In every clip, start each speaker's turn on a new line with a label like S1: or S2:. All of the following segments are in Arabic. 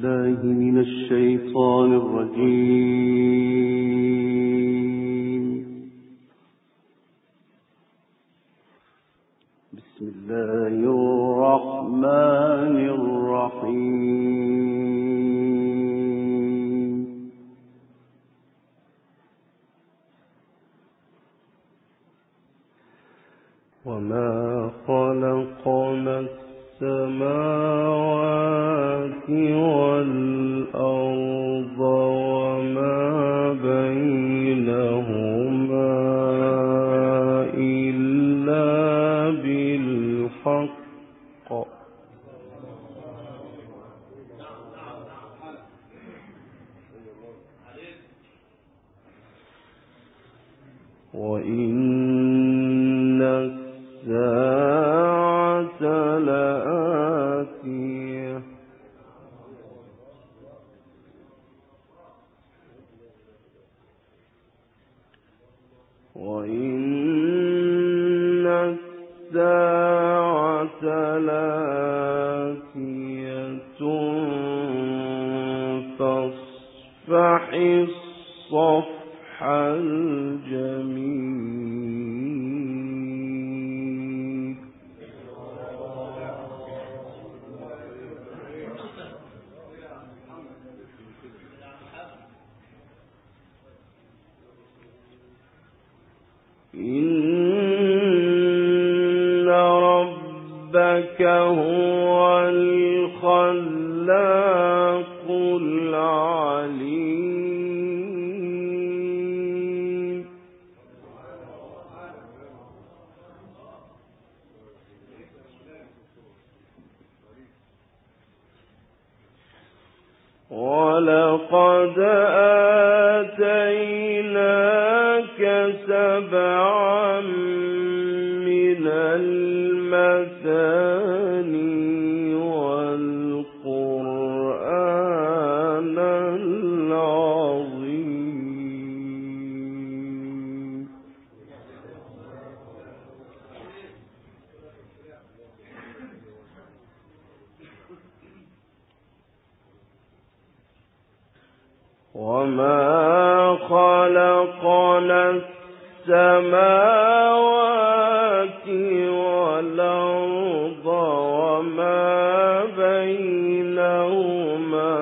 S1: بالله من الشيطان الرجيم. بسم الله الرحمن الرحيم. وما خلقنا السماوات والأرض وما بينهما إلا بالحق وإن الساعة لآتية فاصفح الصفح الجميل. إن ربك هو الخلاق العليم. ولقد آتيناك سبعا من المثاني والقرآن العظيم. وما خلقنا السماوات والأرض وما بينهما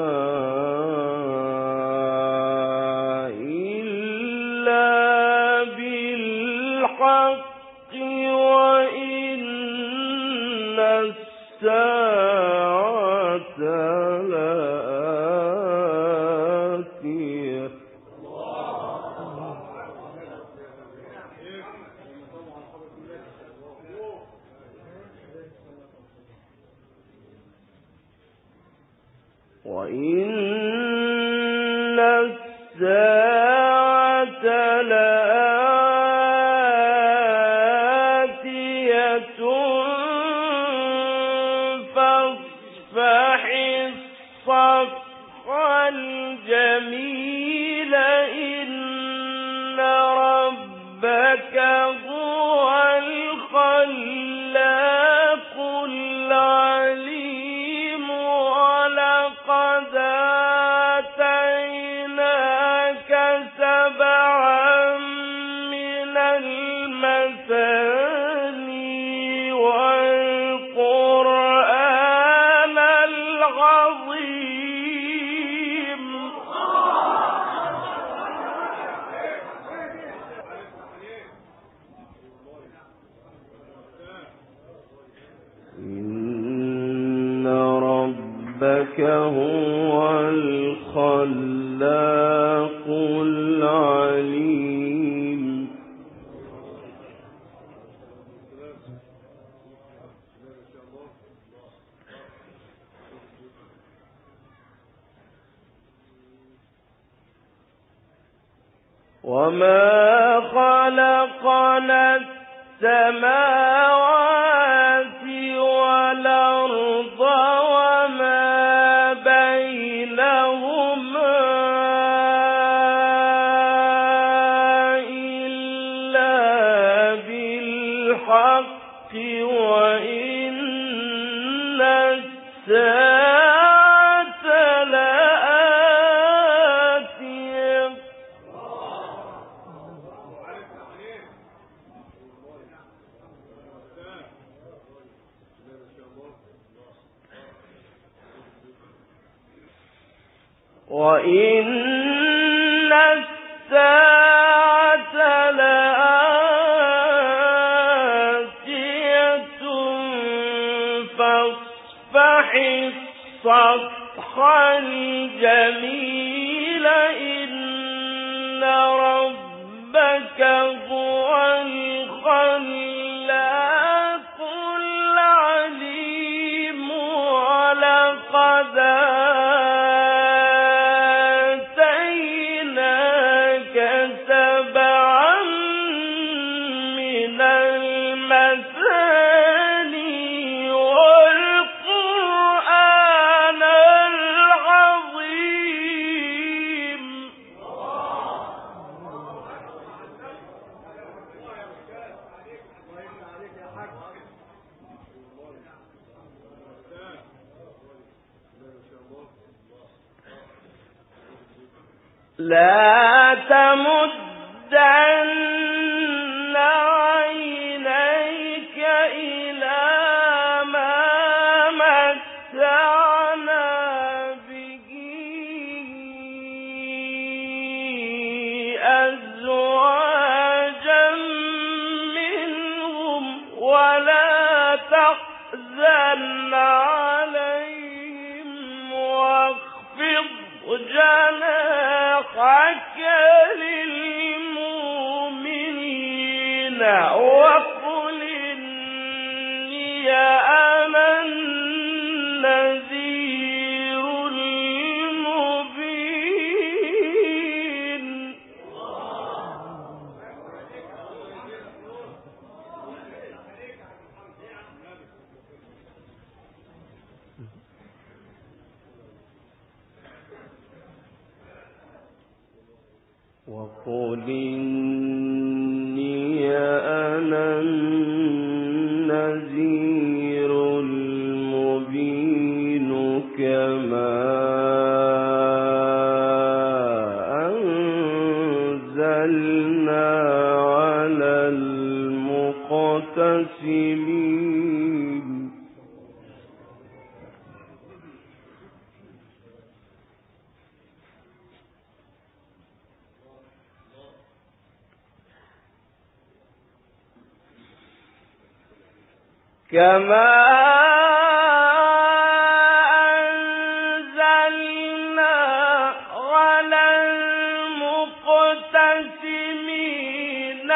S1: إلا بالحق وإن الساعة لآتية. وإن الساعة لآتية فاصفح الصفح الجميل. إن ربك هو الخلاق العليم. ولقد آتيناك سبعا من المثاني والقرآن العظيم. إن ربك هو الخلاق العليم. وما خلقنا السماوات والأرض وما بينهما إلا بالحق وإن الساعة وإن الساعة لآتية فاصفح الصفح الجميل إن ربك هو الخلاق العليم ولقد آتيناك سبعا من المثاني والقرآن العظيم. لا تمدن عينيك إلى ما متعنا به أزواجا منهم ولا تحزن عليهم واخفض جناحك للمؤمنين وقل إني أنا النذير المبين. وقل إني أنا النذير المبين كما أنزلنا على المقتسمين. كما أنزلنا على المقتسمين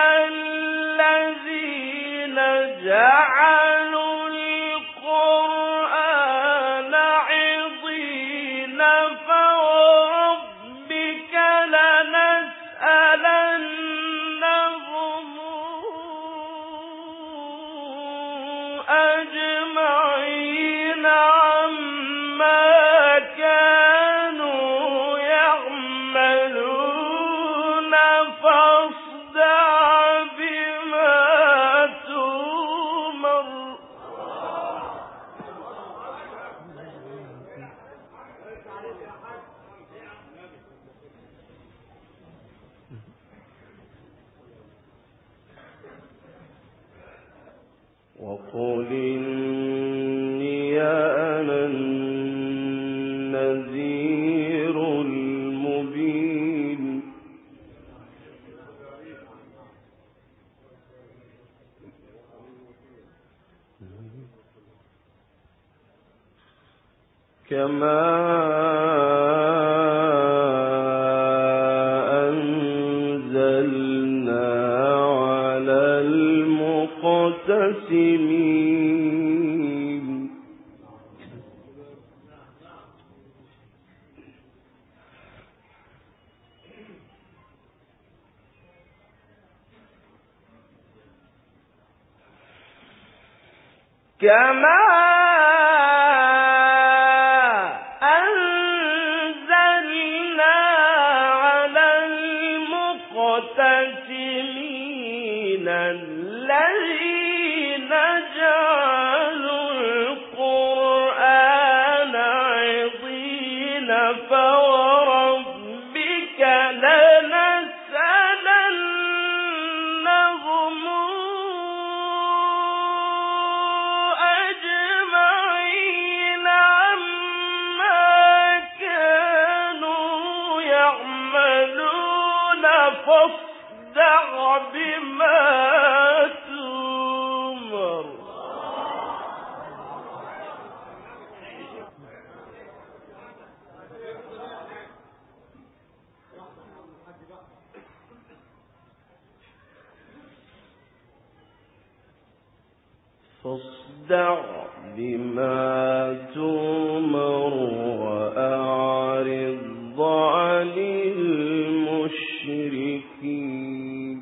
S1: الذين جعلوا القرآن عضين فوربك لنسألنهم أجمعين عما كانوا يعملون فاصدع بما تؤمر. وقل إني أنا النذير المبين. كما أنزلنا على المقتسمين. كما أنزلنا على المقتسمين الذين جعلوا القرآن عضين فوربك لنسألنهم أجمعين عما كانوا فاصدع بما تؤمر وأعرض عن المشركين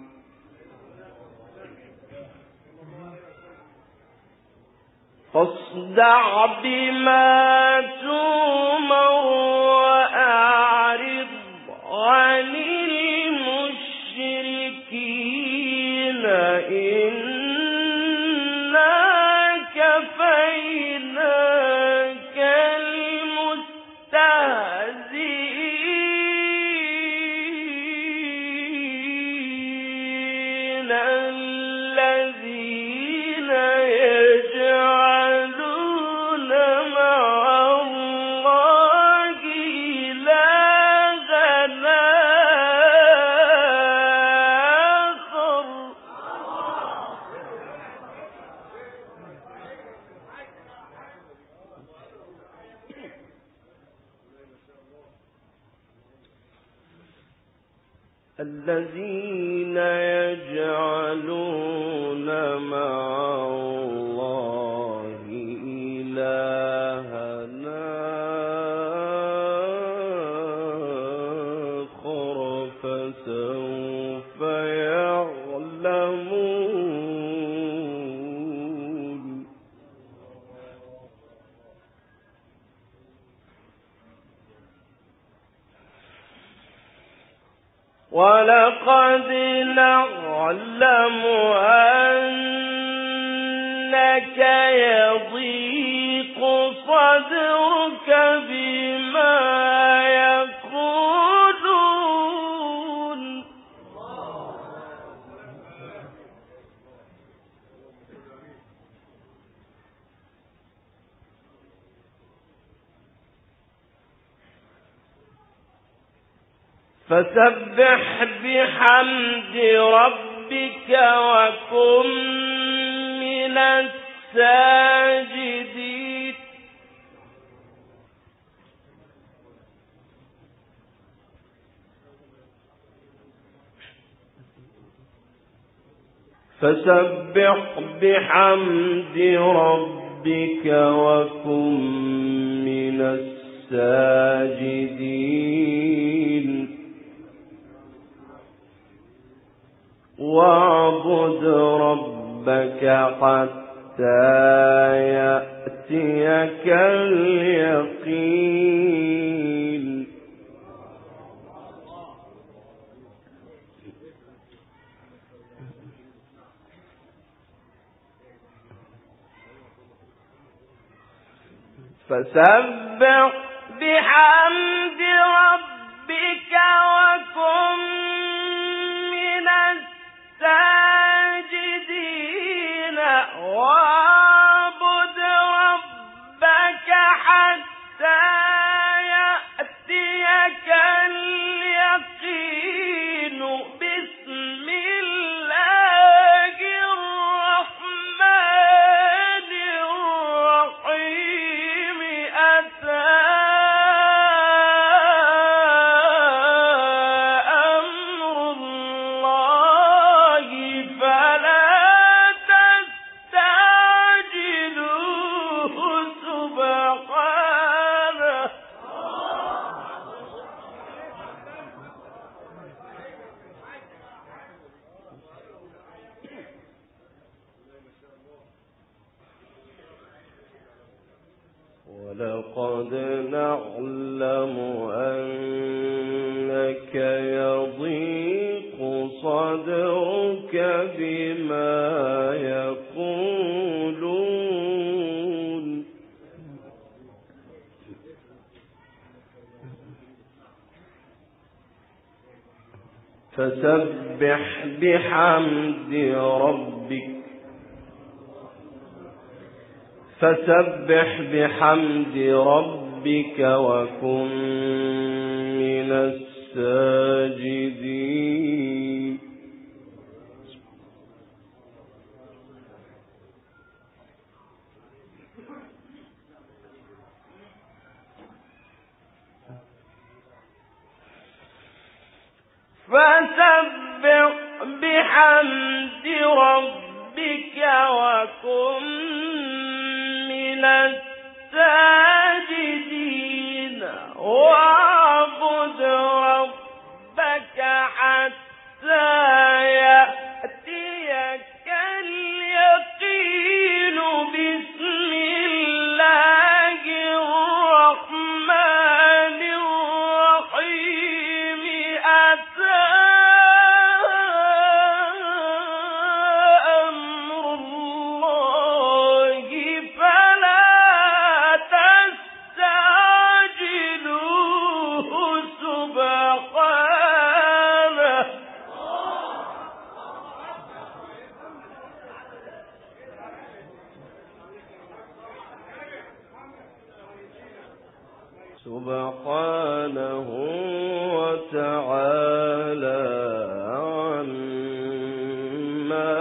S1: فاصدع بما تؤمر وأعرض عن المشركين إنا كفيناك المستهزئين الذين يجعلون مع الله إلهًا آخر الذين يجعلون مع الله إلهًا آخر فسوف يعلمون ولقد نعلم أنك يضيق صدرك بما يقولون فسبح بحمد ربك وكن من الساجدين فسبح بحمد ربك وكن من الساجدين واعبد ربك حتى يأتيك اليقين فسبح بحمد ربك وكن من الساجدين واعبد ربك حتى يأتيك اليقين بسم الله الرحمن الرحيم أتى أمر الله فلا تستعجلوه سبحانه ولقد نعلم أنك يضيق صدرك بما يقولون فسبح بحمد ربك وكن من الساجدين فسبح بحمد ربك ربك وكن من الساجدين واعبد ربك حتى يأتيك اليقين بسم الله الرحمن الرحيم أتى أمر الله فلا تستعجلوه سبحانه وتعالى عما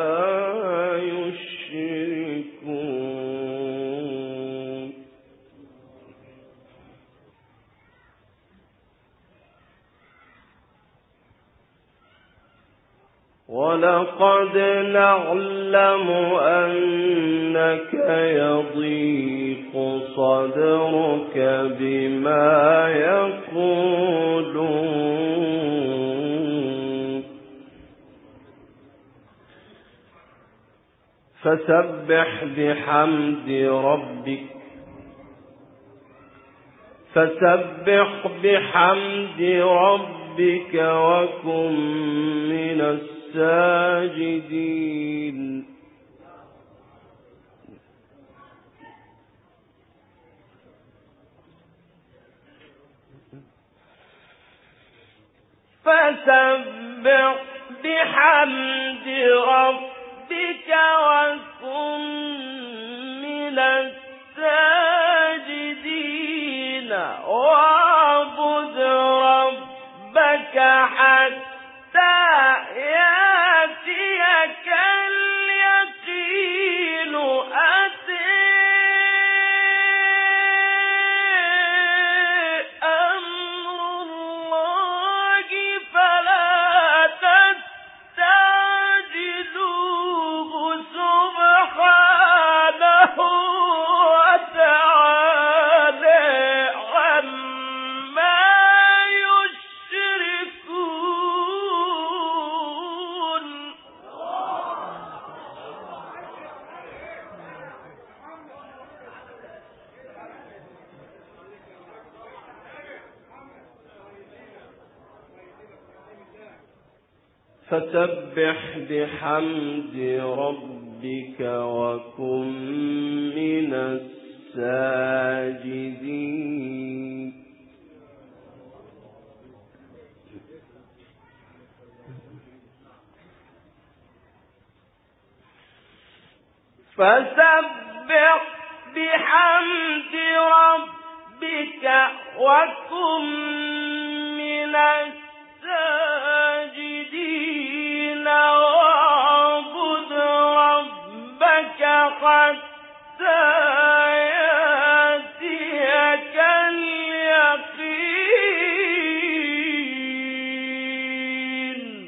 S1: يشركون. ولقد نعلم أنك يضيق صدرك بما يقولون فسبح بحمد ربك وكن من الساجدين. فسبح بحمد ربك وكن من الساجدين واعبد ربك حتى يأتيك اليقين فسبح بحمد ربك وكن من الساجدين. فسبح بحمد ربك وكن من الساجدين واعبد ربك حتى يأتيك اليقين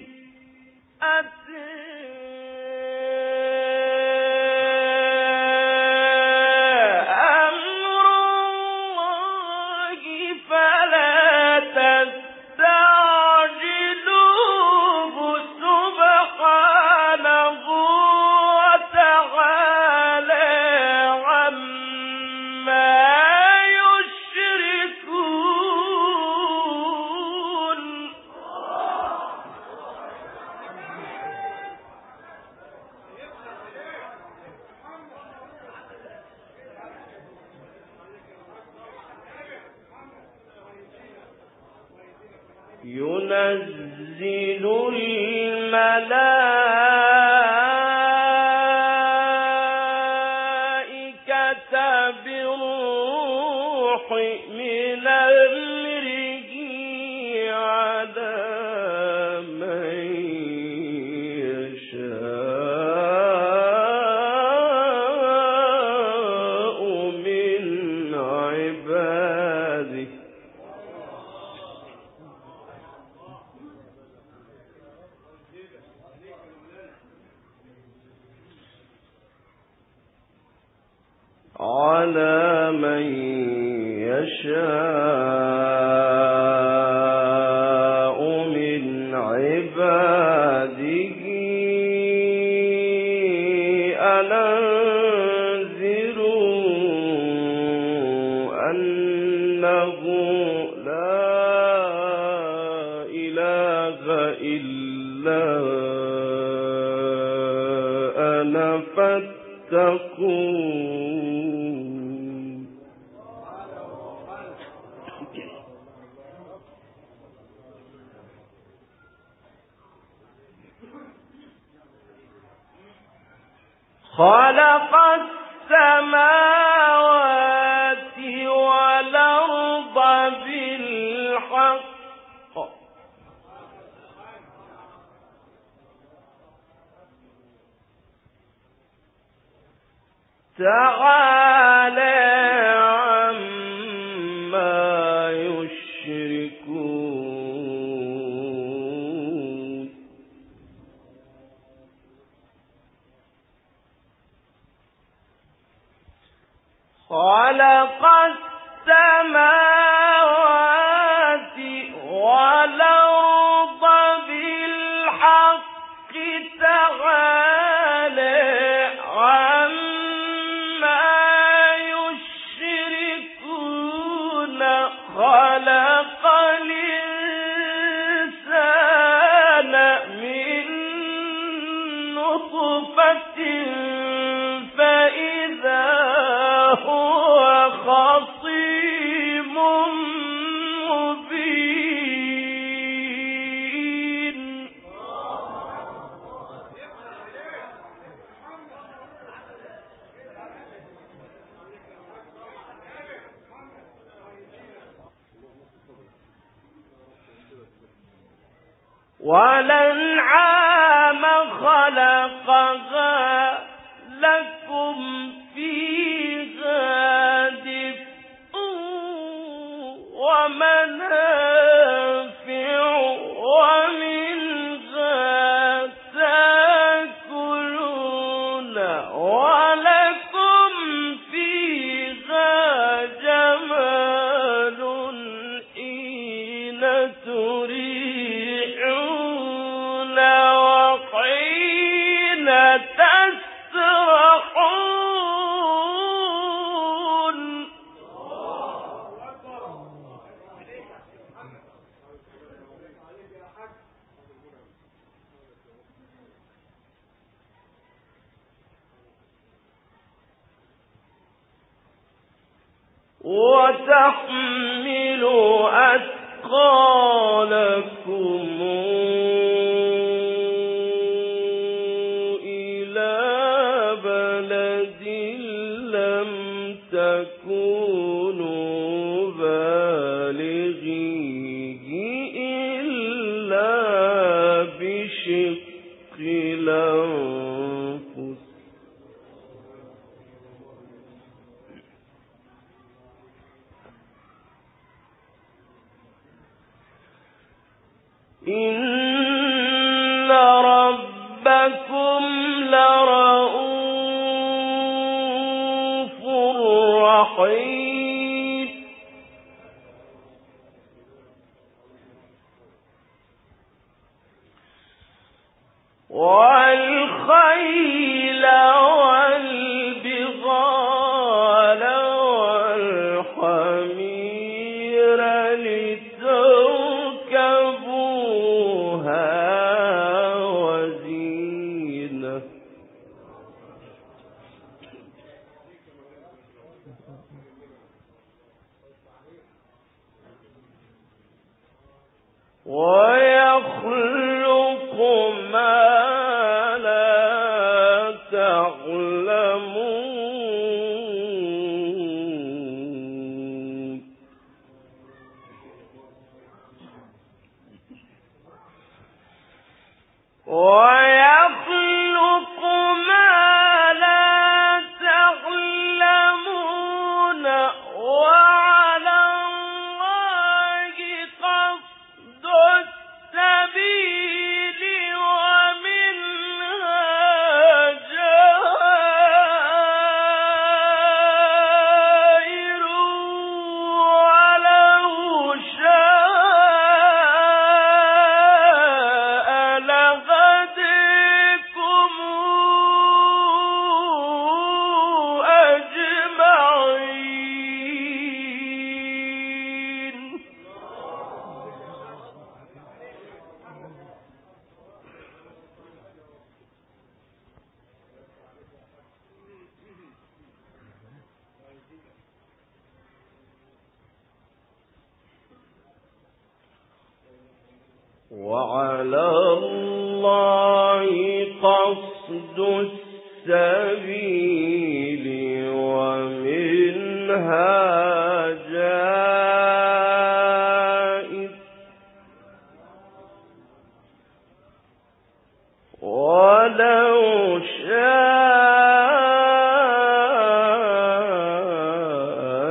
S1: ينزل الملائكة بالروح من أمره على من يشاء من عباده يشاء من عباده أن أنذروا أنه لا إله إلا أنا فاتقون. خلق السماوات والأرض بالحق تعالى عما يشركون. خلق السماوات والأرض بالحق تعالى عما يشركون. خلق الإنسان من نطفة فإذا هو خصيم مبين. والأنعام خلقها لكم فيها دفء ومنافع ومنها تأكلون ولكم فيها جمال حين تريحون وحين تسرحون. وتحمل أثقالكم إلى بلد لم تكونوا بالغيه إلا بشق الأنفس. إن ربكم لرؤوف رحيم. والخيل والبغال والحمير لتركبوها وزينة. ويخلق ما لا تعلمون. ويخلق ما لا تعلمون وعلى الله قصد وعلى الله قصد السبيل ومنها جائر ولو شاء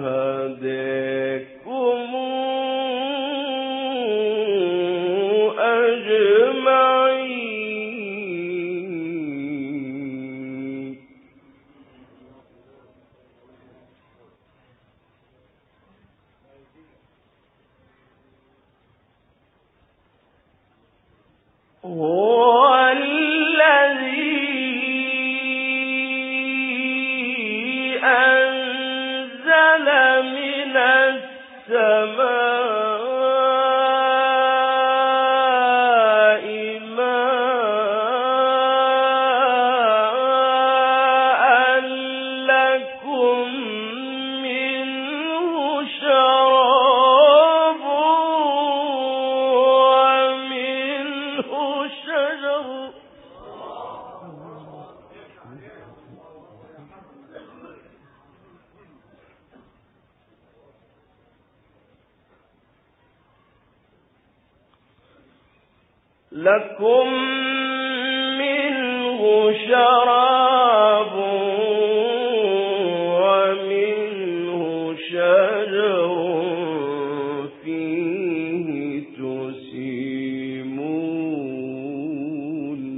S1: لهديكم أجمعين. هو الذي أنزل من السماء ماء لكم منه شراب ومنه شجر لكم منه شراب ومنه شجر فيه تسيمون.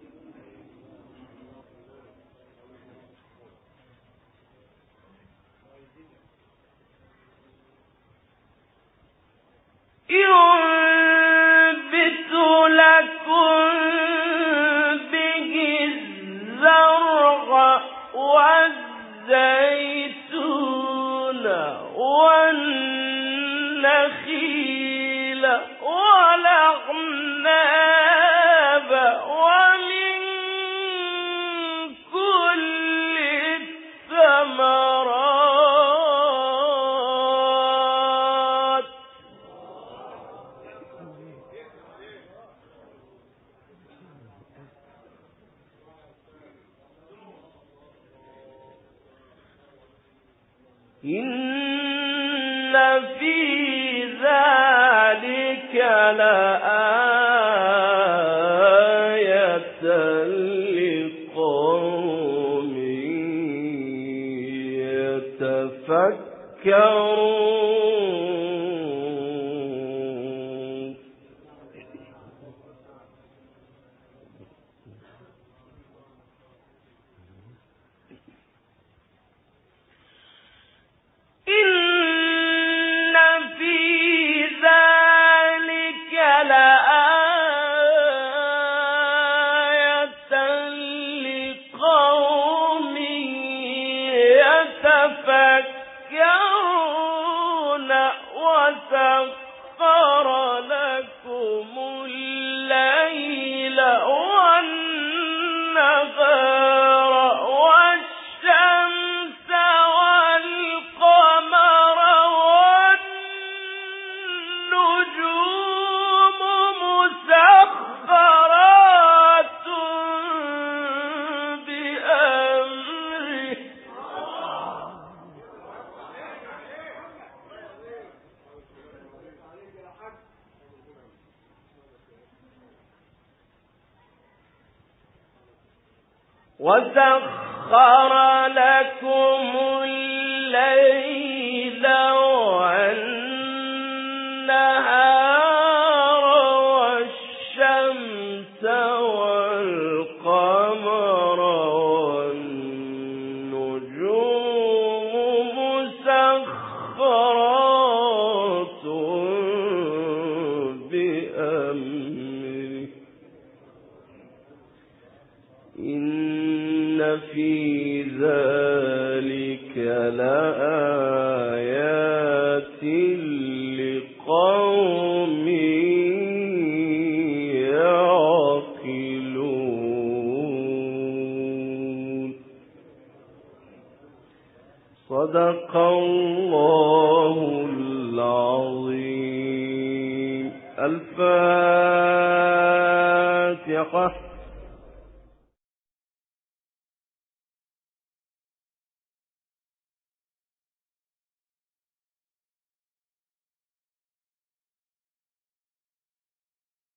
S1: ينبت لكم به الزرع والزيتون والنخيل والأعناب ومن كل الثمرات إن في ذلك لآية لقوم يتفكرون. إن في ذلك لآية لقوم يتفكرون. وسخر لكم الليل والنهار والشمس والقمر والنجوم مسخرات بأمره. وسخر لكم الليل والنهار والشمس والقمر والنجوم مسخرات بأمره. إن في ذلك لآيات لقوم يعقلون. صدق الله العظيم. الفاتحة.